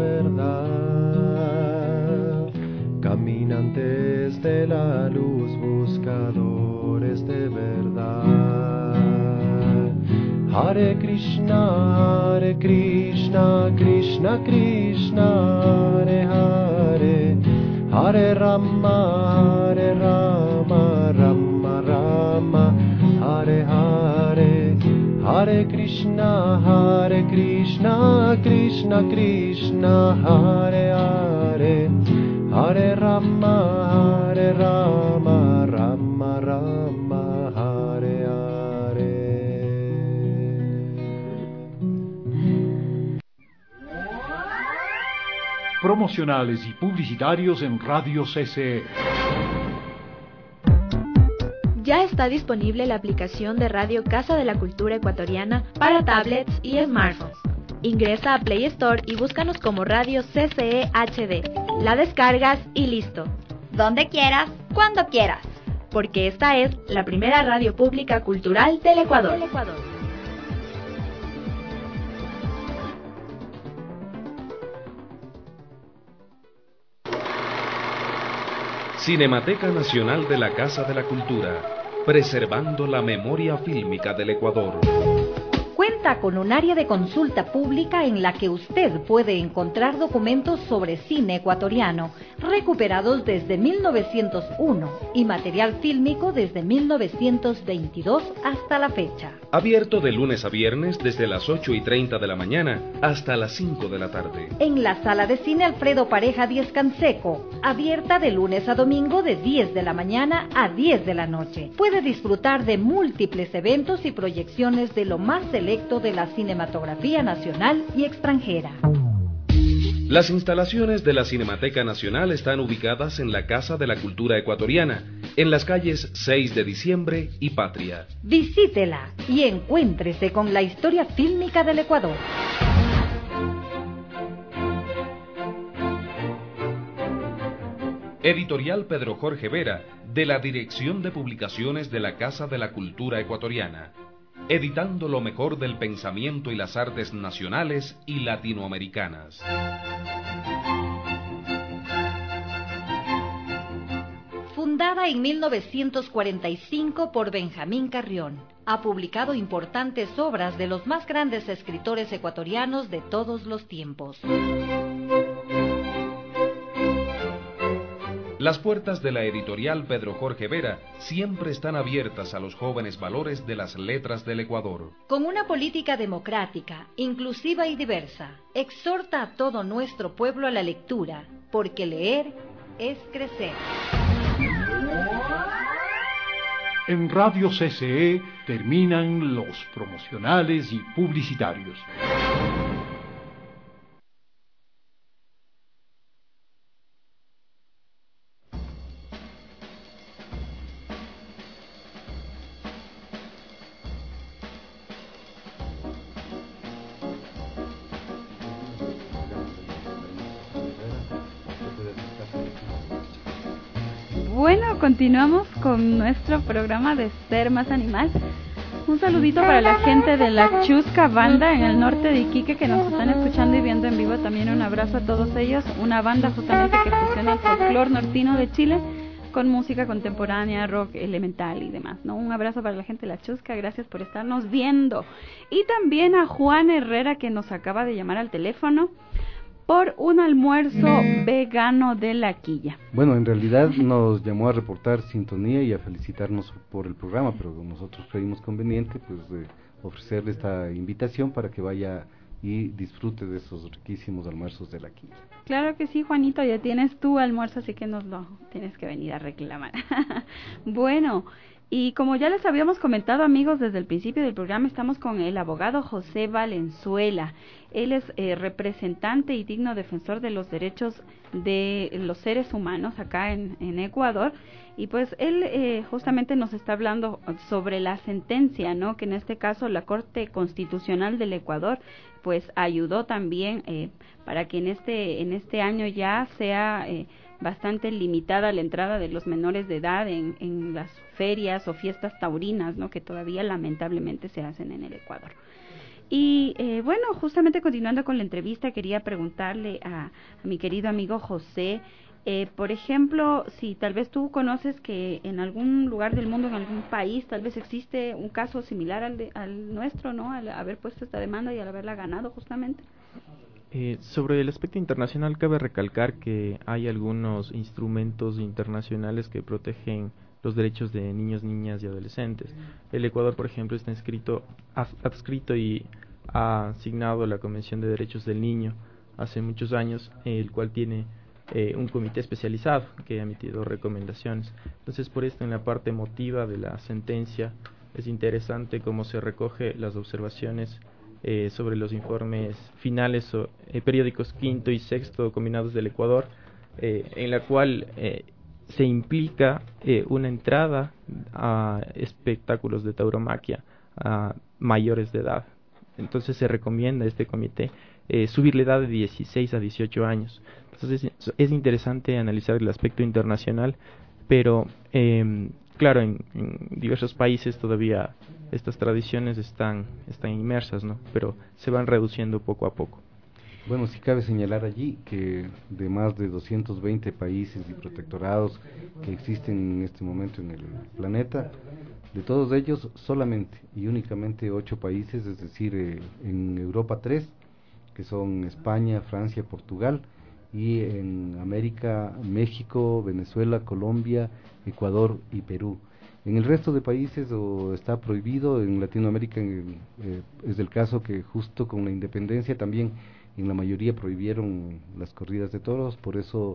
verdad. Caminantes de la luz, buscadores de verdad. Hare Krishna, Hare Krishna, Krishna Krishna, Hare Hare, Hare Rama, Hare Rama, Rama Rama, Hare Hare, Hare Krishna, Hare Krishna, Krishna Krishna, Hare Hare, Hare Rama, Hare Rama, Rama Rama, Hare Hare. Promocionales y publicitarios en Radio C C E. Ya está disponible la aplicación de Radio Casa de la Cultura Ecuatoriana para tablets y smartphones. Ingresa a Play Store y búscanos como Radio C C E H D. La descargas y listo. Donde quieras, cuando quieras. Porque esta es la primera radio pública cultural del Ecuador. Del Ecuador. Cinemateca Nacional de la Casa de la Cultura, preservando la memoria fílmica del Ecuador. Cuenta con un área de consulta pública en la que usted puede encontrar documentos sobre cine ecuatoriano recuperados desde mil novecientos uno y material fílmico desde mil novecientos veintidós hasta la fecha. Abierto de lunes a viernes desde las ocho y treinta de la mañana hasta las cinco de la tarde. En la sala de cine Alfredo Pareja Díez Canseco, abierta de lunes a domingo de diez de la mañana a diez de la noche. Puede disfrutar de múltiples eventos y proyecciones de lo más selecto de la cinematografía nacional y extranjera. Las instalaciones de la Cinemateca Nacional están ubicadas en la Casa de la Cultura Ecuatoriana, en las calles seis de diciembre y Patria. Visítela y encuéntrese con la historia fílmica del Ecuador. Editorial Pedro Jorge Vera, de la Dirección de Publicaciones de la Casa de la Cultura Ecuatoriana. Editando lo mejor del pensamiento y las artes nacionales y latinoamericanas. Fundada en mil novecientos cuarenta y cinco por Benjamín Carrión, ha publicado importantes obras de los más grandes escritores ecuatorianos de todos los tiempos. Las puertas de la editorial Pedro Jorge Vera siempre están abiertas a los jóvenes valores de las letras del Ecuador. Con una política democrática, inclusiva y diversa, exhorta a todo nuestro pueblo a la lectura, porque leer es crecer. En Radio C C E terminan los promocionales y publicitarios. Bueno, continuamos con nuestro programa de Ser Más Animal. Un saludito para la gente de la Chusca Banda en el norte de Iquique que nos están escuchando y viendo en vivo. También un abrazo a todos ellos. Una banda justamente que fusiona el folclore nortino de Chile con música contemporánea, rock elemental y demás, ¿no? Un abrazo para la gente de la Chusca, gracias por estarnos viendo. Y también a Juan Herrera que nos acaba de llamar al teléfono por un almuerzo vegano de la quilla. Bueno, en realidad nos llamó a reportar sintonía y a felicitarnos por el programa, pero nosotros creímos conveniente pues eh, ofrecerle esta invitación para que vaya y disfrute de esos riquísimos almuerzos de la quilla. Claro que sí, Juanito, ya tienes tu almuerzo, así que nos lo tienes que venir a reclamar. Bueno, y como ya les habíamos comentado, amigos, desde el principio del programa estamos con el abogado José Valenzuela. Él es eh, representante y digno defensor de los derechos de los seres humanos acá en, en Ecuador. Y pues él eh, justamente nos está hablando sobre la sentencia, ¿no? Que en este caso la Corte Constitucional del Ecuador pues ayudó también eh, para que en este en este año ya sea eh, bastante limitada la entrada de los menores de edad en, en las ferias o fiestas taurinas, ¿no? Que todavía lamentablemente se hacen en el Ecuador. Y eh, bueno, justamente continuando con la entrevista, quería preguntarle a, a mi querido amigo José, eh, por ejemplo, si tal vez tú conoces que en algún lugar del mundo, en algún país, tal vez existe un caso similar al, de, al nuestro, ¿no? Al haber puesto esta demanda y al haberla ganado justamente. Eh, sobre el aspecto internacional, cabe recalcar que hay algunos instrumentos internacionales que protegen los derechos de niños, niñas y adolescentes. El Ecuador, por ejemplo, está inscrito, adscrito y ha asignado la Convención de Derechos del Niño hace muchos años, el cual tiene eh, un comité especializado que ha emitido recomendaciones. Entonces, por esto, en la parte emotiva de la sentencia, es interesante cómo se recoge las observaciones eh, sobre los informes finales o eh, periódicos quinto y sexto combinados del Ecuador, eh, en la cual eh, se implica eh, una entrada a espectáculos de tauromaquia a mayores de edad. Entonces se recomienda a este comité eh, subir la edad de dieciséis a dieciocho años. Entonces es, es interesante analizar el aspecto internacional, pero eh, claro, en, en diversos países todavía estas tradiciones están, están inmersas, ¿no? Pero se van reduciendo poco a poco. Bueno, sí cabe señalar allí que de más de doscientos veinte países y protectorados que existen en este momento en el planeta, de todos ellos solamente y únicamente ocho países, es decir, eh, en Europa tres, que son España, Francia, Portugal, y en América, México, Venezuela, Colombia, Ecuador y Perú. En el resto de países o está prohibido, en Latinoamérica eh, es el caso que justo con la independencia también en la mayoría prohibieron las corridas de toros, por eso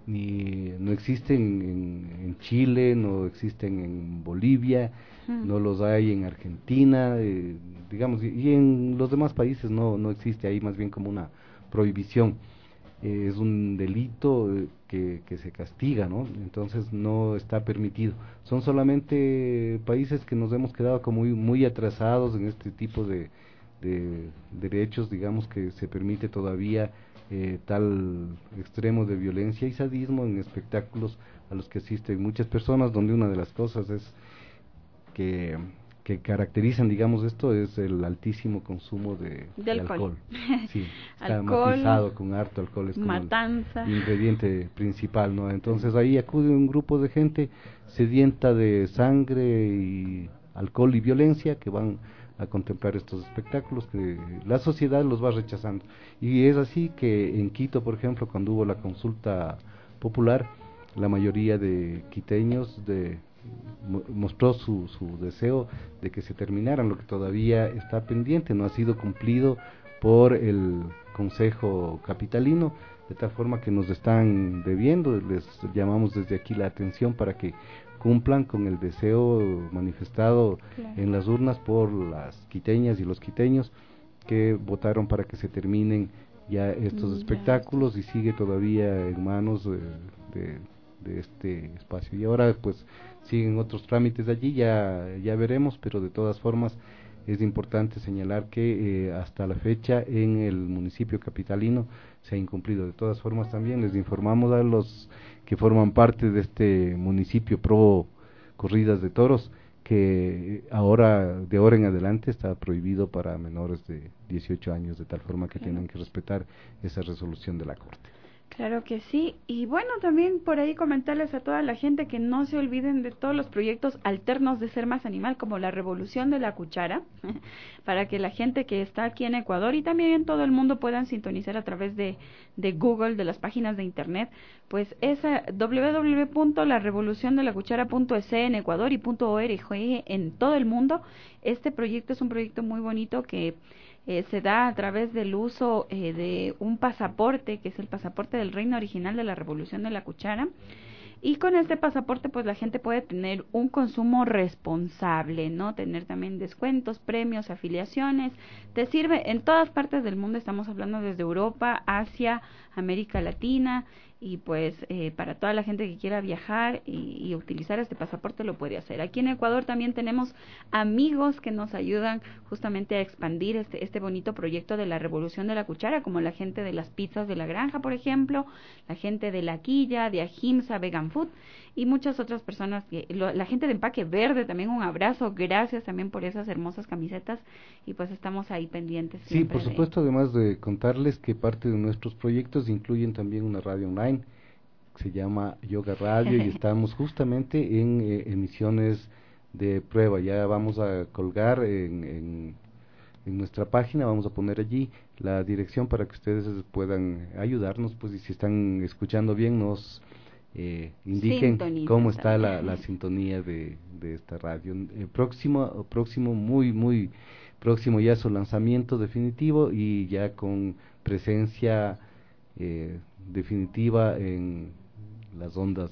ni no existen en, en Chile, no existen en Bolivia, mm. no los hay en Argentina, eh, digamos, y, y en los demás países no no existe ahí, más bien como una prohibición. Eh, es un delito eh, que, que se castiga, ¿no? Entonces no está permitido. Son solamente países que nos hemos quedado como muy, muy atrasados en este tipo de de derechos, digamos, que se permite todavía eh, tal extremo de violencia y sadismo en espectáculos a los que asisten muchas personas, donde una de las cosas es que, que caracterizan, digamos, esto es el altísimo consumo de, de, de alcohol. alcohol. Sí, está alcohol, matizado con harto alcohol, es como matanza, el ingrediente principal, ¿no? Entonces ahí acude un grupo de gente sedienta de sangre y alcohol y violencia que van a contemplar estos espectáculos que la sociedad los va rechazando. Y es así que en Quito, por ejemplo, cuando hubo la consulta popular, la mayoría de quiteños de, mostró su, su deseo de que se terminaran, lo que todavía está pendiente, no ha sido cumplido por el Consejo Capitalino, de tal forma que nos están debiendo. Les llamamos desde aquí la atención para que cumplan con el deseo manifestado Claro. en las urnas por las quiteñas y los quiteños que votaron para que se terminen ya estos Mm, espectáculos y sigue todavía en manos de, de, de este espacio. Y ahora pues siguen otros trámites allí, ya, ya veremos, pero de todas formas es importante señalar que eh, hasta la fecha en el municipio capitalino se ha incumplido. De todas formas también les informamos a los que forman parte de este municipio pro corridas de toros que ahora, de ahora en adelante, está prohibido para menores de dieciocho años, de tal forma que Claro. tienen que respetar esa resolución de la Corte. Claro que sí, y bueno, también por ahí comentarles a toda la gente que no se olviden de todos los proyectos alternos de Ser Más Animal, como la Revolución de la Cuchara, para que la gente que está aquí en Ecuador y también en todo el mundo puedan sintonizar a través de, de Google, de las páginas de internet, pues es doble u doble u doble u punto la revolución de la cuchara punto es en Ecuador y punto org en todo el mundo. Este proyecto es un proyecto muy bonito que Eh, se da a través del uso eh, de un pasaporte, que es el pasaporte del reino original de la Revolución de la Cuchara, y con este pasaporte pues la gente puede tener un consumo responsable, ¿no? Tener también descuentos, premios, afiliaciones, te sirve en todas partes del mundo, estamos hablando desde Europa, Asia, América Latina, y pues eh, para toda la gente que quiera viajar y, y utilizar este pasaporte lo puede hacer. Aquí en Ecuador también tenemos amigos que nos ayudan justamente a expandir este, este bonito proyecto de la Revolución de la Cuchara, como la gente de las pizzas de la granja, por ejemplo, la gente de La Quilla, de Ahimsa Vegan Food y muchas otras personas, que, lo, la gente de Empaque Verde, también un abrazo, gracias también por esas hermosas camisetas y pues estamos ahí pendientes. Sí, por supuesto, de... además de contarles que parte de nuestros proyectos incluyen también una radio online, se llama Yoga Radio y estamos justamente en eh, emisiones de prueba. Ya vamos a colgar en, en, en nuestra página, vamos a poner allí la dirección para que ustedes puedan ayudarnos, pues, y si están escuchando bien nos eh, indiquen Sintonizan cómo está también. la, la sintonía de, de esta radio. Eh, próximo, próximo, muy, muy próximo ya su lanzamiento definitivo y ya con presencia eh, definitiva en las ondas,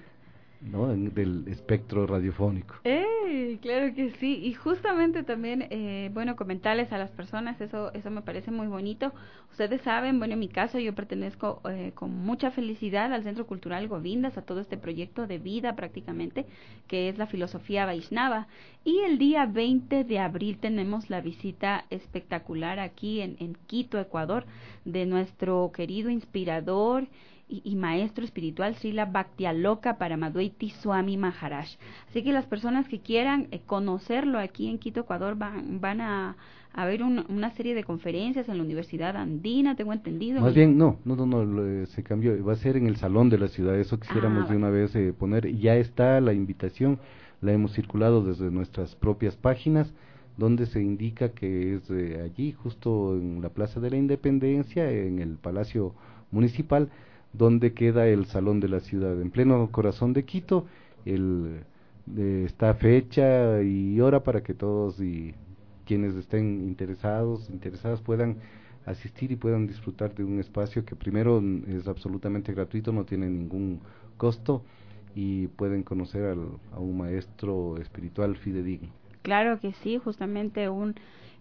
¿no? En, del espectro radiofónico. Eh, claro que sí, y justamente también, eh, bueno, comentarles a las personas, eso eso me parece muy bonito. Ustedes saben, bueno, en mi caso yo pertenezco eh, con mucha felicidad al Centro Cultural Govindas, a todo este proyecto de vida prácticamente, que es la filosofía Vaishnava, y el día veinte de abril tenemos la visita espectacular aquí en, en Quito, Ecuador, de nuestro querido inspirador Y, y maestro espiritual Srila Bhaktialoka Paramaduiti Swami Maharaj. Así que las personas que quieran eh, conocerlo aquí en Quito, Ecuador, van, van a, a ver un, una serie de conferencias en la Universidad Andina, tengo entendido. Más bien, no, no, no, no lo, se cambió, va a ser en el Salón de la Ciudad, eso quisiéramos Ah, de una vez eh, poner, ya está la invitación, la hemos circulado desde nuestras propias páginas, donde se indica que es eh, allí, justo en la Plaza de la Independencia, en el Palacio Municipal, donde queda el Salón de la Ciudad, en pleno corazón de Quito. El, eh, está fecha y hora para que todos y quienes estén interesados, interesadas puedan asistir y puedan disfrutar de un espacio que primero es absolutamente gratuito, no tiene ningún costo y pueden conocer al, a un maestro espiritual fidedigno. Claro que sí, justamente un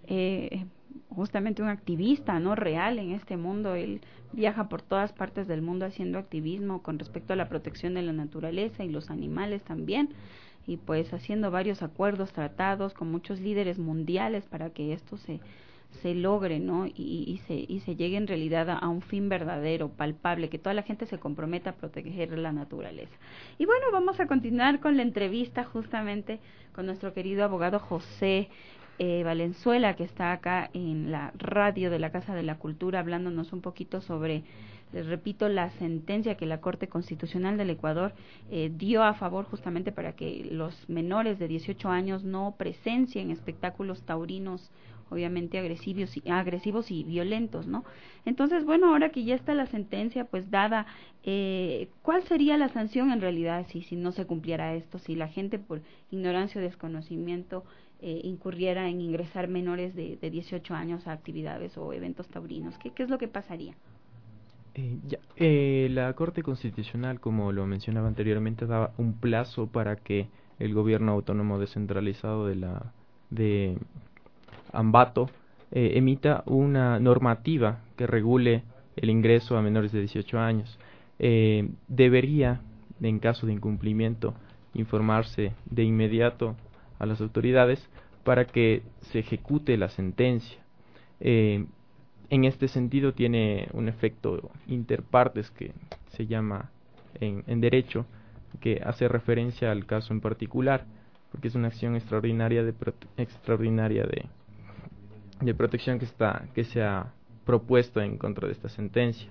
eh, justamente un activista, ¿no? Real en este mundo. Él viaja por todas partes del mundo haciendo activismo con respecto a la protección de la naturaleza y los animales también, y pues haciendo varios acuerdos, tratados con muchos líderes mundiales para que esto se se logre, ¿no? Y, y se y se llegue en realidad a, a un fin verdadero, palpable, que toda la gente se comprometa a proteger la naturaleza. Y bueno, vamos a continuar con la entrevista justamente con nuestro querido abogado José eh, Valenzuela, que está acá en la radio de la Casa de la Cultura, hablándonos un poquito sobre, les repito, la sentencia que la Corte Constitucional del Ecuador eh, dio a favor justamente para que los menores de dieciocho años no presencien espectáculos taurinos obviamente agresivos y, agresivos y violentos, ¿no? Entonces, bueno, ahora que ya está la sentencia pues dada, eh, ¿cuál sería la sanción en realidad si, si no se cumpliera esto? Si la gente por ignorancia o desconocimiento eh, incurriera en ingresar menores de, de dieciocho años a actividades o eventos taurinos, ¿qué, qué es lo que pasaría? Eh, ya, eh, la Corte Constitucional, como lo mencionaba anteriormente, daba un plazo para que el gobierno autónomo descentralizado de la de Ambato eh, emita una normativa que regule el ingreso a menores de dieciocho años. Eh, debería, en caso de incumplimiento, informarse de inmediato a las autoridades para que se ejecute la sentencia. Eh, en este sentido tiene un efecto interpartes que se llama en, en derecho, que hace referencia al caso en particular, porque es una acción extraordinaria de prote extraordinaria de, de protección que está que se ha propuesto en contra de esta sentencia.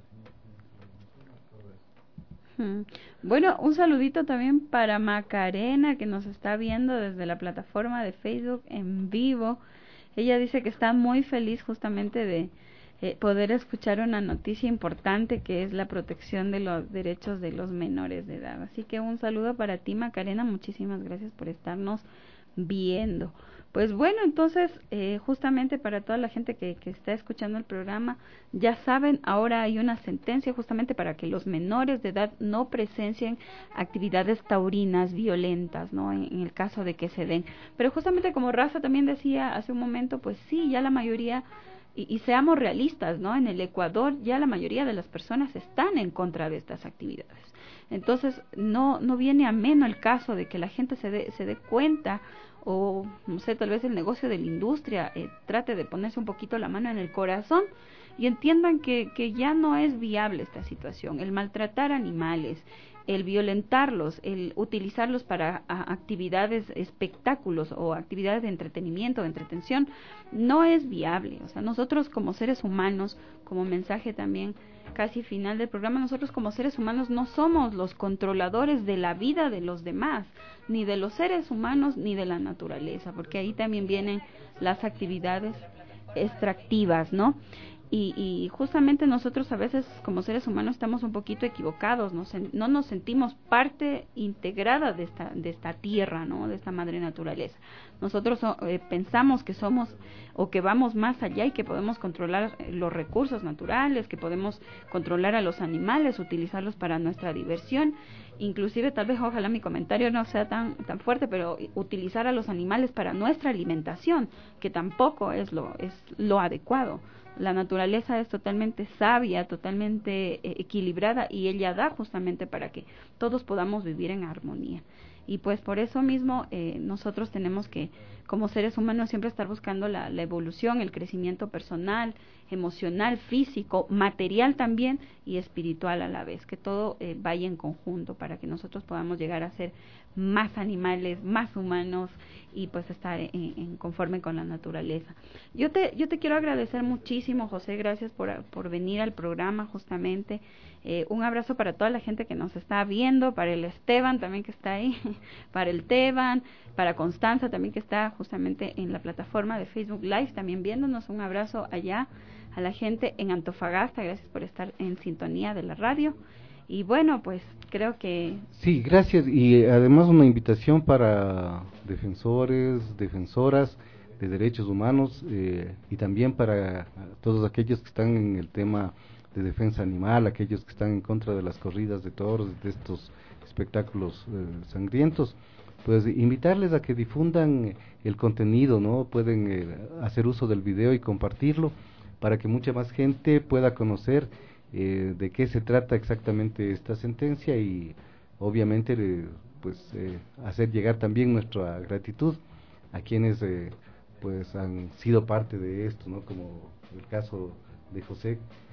Bueno, un saludito también para Macarena, que nos está viendo desde la plataforma de Facebook en vivo. Ella dice que está muy feliz justamente de eh, poder escuchar una noticia importante, que es la protección de los derechos de los menores de edad. Así que un saludo para ti, Macarena, muchísimas gracias por estarnos viendo. Pues bueno, entonces, eh, justamente para toda la gente que, que está escuchando el programa, ya saben, ahora hay una sentencia justamente para que los menores de edad no presencien actividades taurinas violentas, ¿no? En, en el caso de que se den. Pero justamente como Raza también decía hace un momento, pues sí, ya la mayoría, y, y seamos realistas, ¿no? En el Ecuador ya la mayoría de las personas están en contra de estas actividades. Entonces, no, no viene ameno el caso de que la gente se dé, se dé cuenta, o no sé, tal vez el negocio de la industria eh, trate de ponerse un poquito la mano en el corazón y entiendan que, que ya no es viable esta situación. El maltratar animales, el violentarlos, el utilizarlos para a, actividades, espectáculos o actividades de entretenimiento, de entretención, no es viable. O sea, nosotros como seres humanos, como mensaje también casi final del programa, nosotros como seres humanos no somos los controladores de la vida de los demás, ni de los seres humanos, ni de la naturaleza, porque ahí también vienen las actividades extractivas, ¿no? Y, y justamente nosotros a veces como seres humanos estamos un poquito equivocados, no, no nos sentimos parte integrada de esta, de esta tierra, ¿no? De esta madre naturaleza. Nosotros eh, pensamos que somos o que vamos más allá y que podemos controlar los recursos naturales, que podemos controlar a los animales, utilizarlos para nuestra diversión. Inclusive, tal vez, ojalá mi comentario no sea tan, tan fuerte, pero utilizar a los animales para nuestra alimentación, que tampoco es lo, es lo adecuado. La naturaleza es totalmente sabia, totalmente eh, equilibrada, y ella da justamente para que todos podamos vivir en armonía. Y pues por eso mismo eh, nosotros tenemos que, como seres humanos, siempre estar buscando la, la evolución, el crecimiento personal, emocional, físico, material también y espiritual a la vez, que todo eh, vaya en conjunto para que nosotros podamos llegar a ser más animales, más humanos y pues estar en, en conforme con la naturaleza. Yo te yo te quiero agradecer muchísimo, José, gracias por, por venir al programa justamente. Eh, un abrazo para toda la gente que nos está viendo, para el Esteban también que está ahí, para el Teban, para Constanza también que está justamente en la plataforma de Facebook Live también viéndonos. Un abrazo allá a la gente en Antofagasta, gracias por estar en sintonía de la radio. Y bueno, pues creo que... Sí, gracias. Y además una invitación para defensores, defensoras de derechos humanos eh, y también para todos aquellos que están en el tema de defensa animal, aquellos que están en contra de las corridas de toros, de estos espectáculos eh, sangrientos, pues invitarles a que difundan el contenido, ¿no? Pueden eh, hacer uso del video y compartirlo para que mucha más gente pueda conocer eh, de qué se trata exactamente esta sentencia y obviamente eh, pues eh, hacer llegar también nuestra gratitud a quienes eh, pues han sido parte de esto, ¿no? Como el caso de José,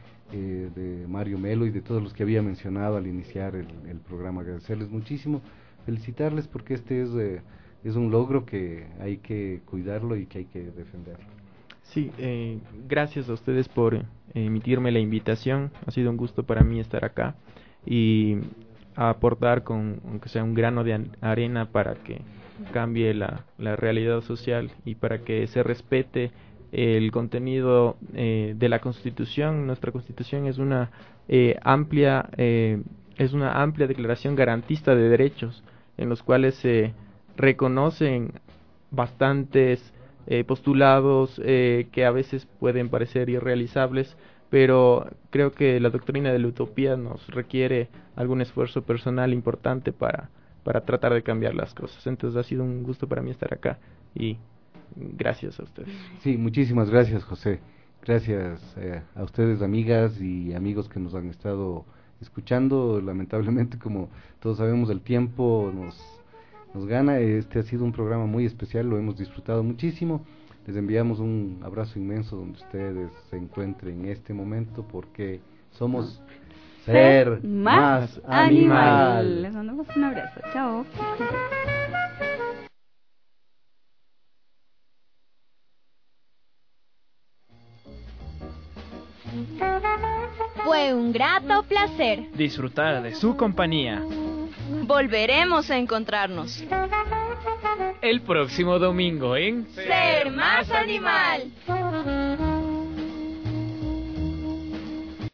eh, de Mario Melo y de todos los que había mencionado al iniciar el, el programa. Agradecerles muchísimo, felicitarles porque este es, eh, es un logro que hay que cuidarlo y que hay que defenderlo. Sí, eh, gracias a ustedes por eh, emitirme la invitación. Ha sido un gusto para mí estar acá y aportar con, aunque sea un grano de arena para que cambie la, la realidad social y para que se respete el contenido eh, de la Constitución. Nuestra Constitución es una eh, amplia eh, es una amplia declaración garantista de derechos en los cuales se reconocen bastantes Eh, postulados eh, que a veces pueden parecer irrealizables, pero creo que la doctrina de la utopía nos requiere algún esfuerzo personal importante para, para tratar de cambiar las cosas. Entonces ha sido un gusto para mí estar acá y gracias a ustedes. Sí, muchísimas gracias, José. Gracias eh, a ustedes, amigas y amigos que nos han estado escuchando. Lamentablemente, como todos sabemos, el tiempo nos, nos gana. Este ha sido un programa muy especial, lo hemos disfrutado muchísimo. Les enviamos un abrazo inmenso donde ustedes se encuentren en este momento, porque somos Ser Más, más animal. animal. Les mandamos un abrazo. Chao. Fue un grato placer disfrutar de su compañía. Volveremos a encontrarnos el próximo domingo en Ser Más Animal.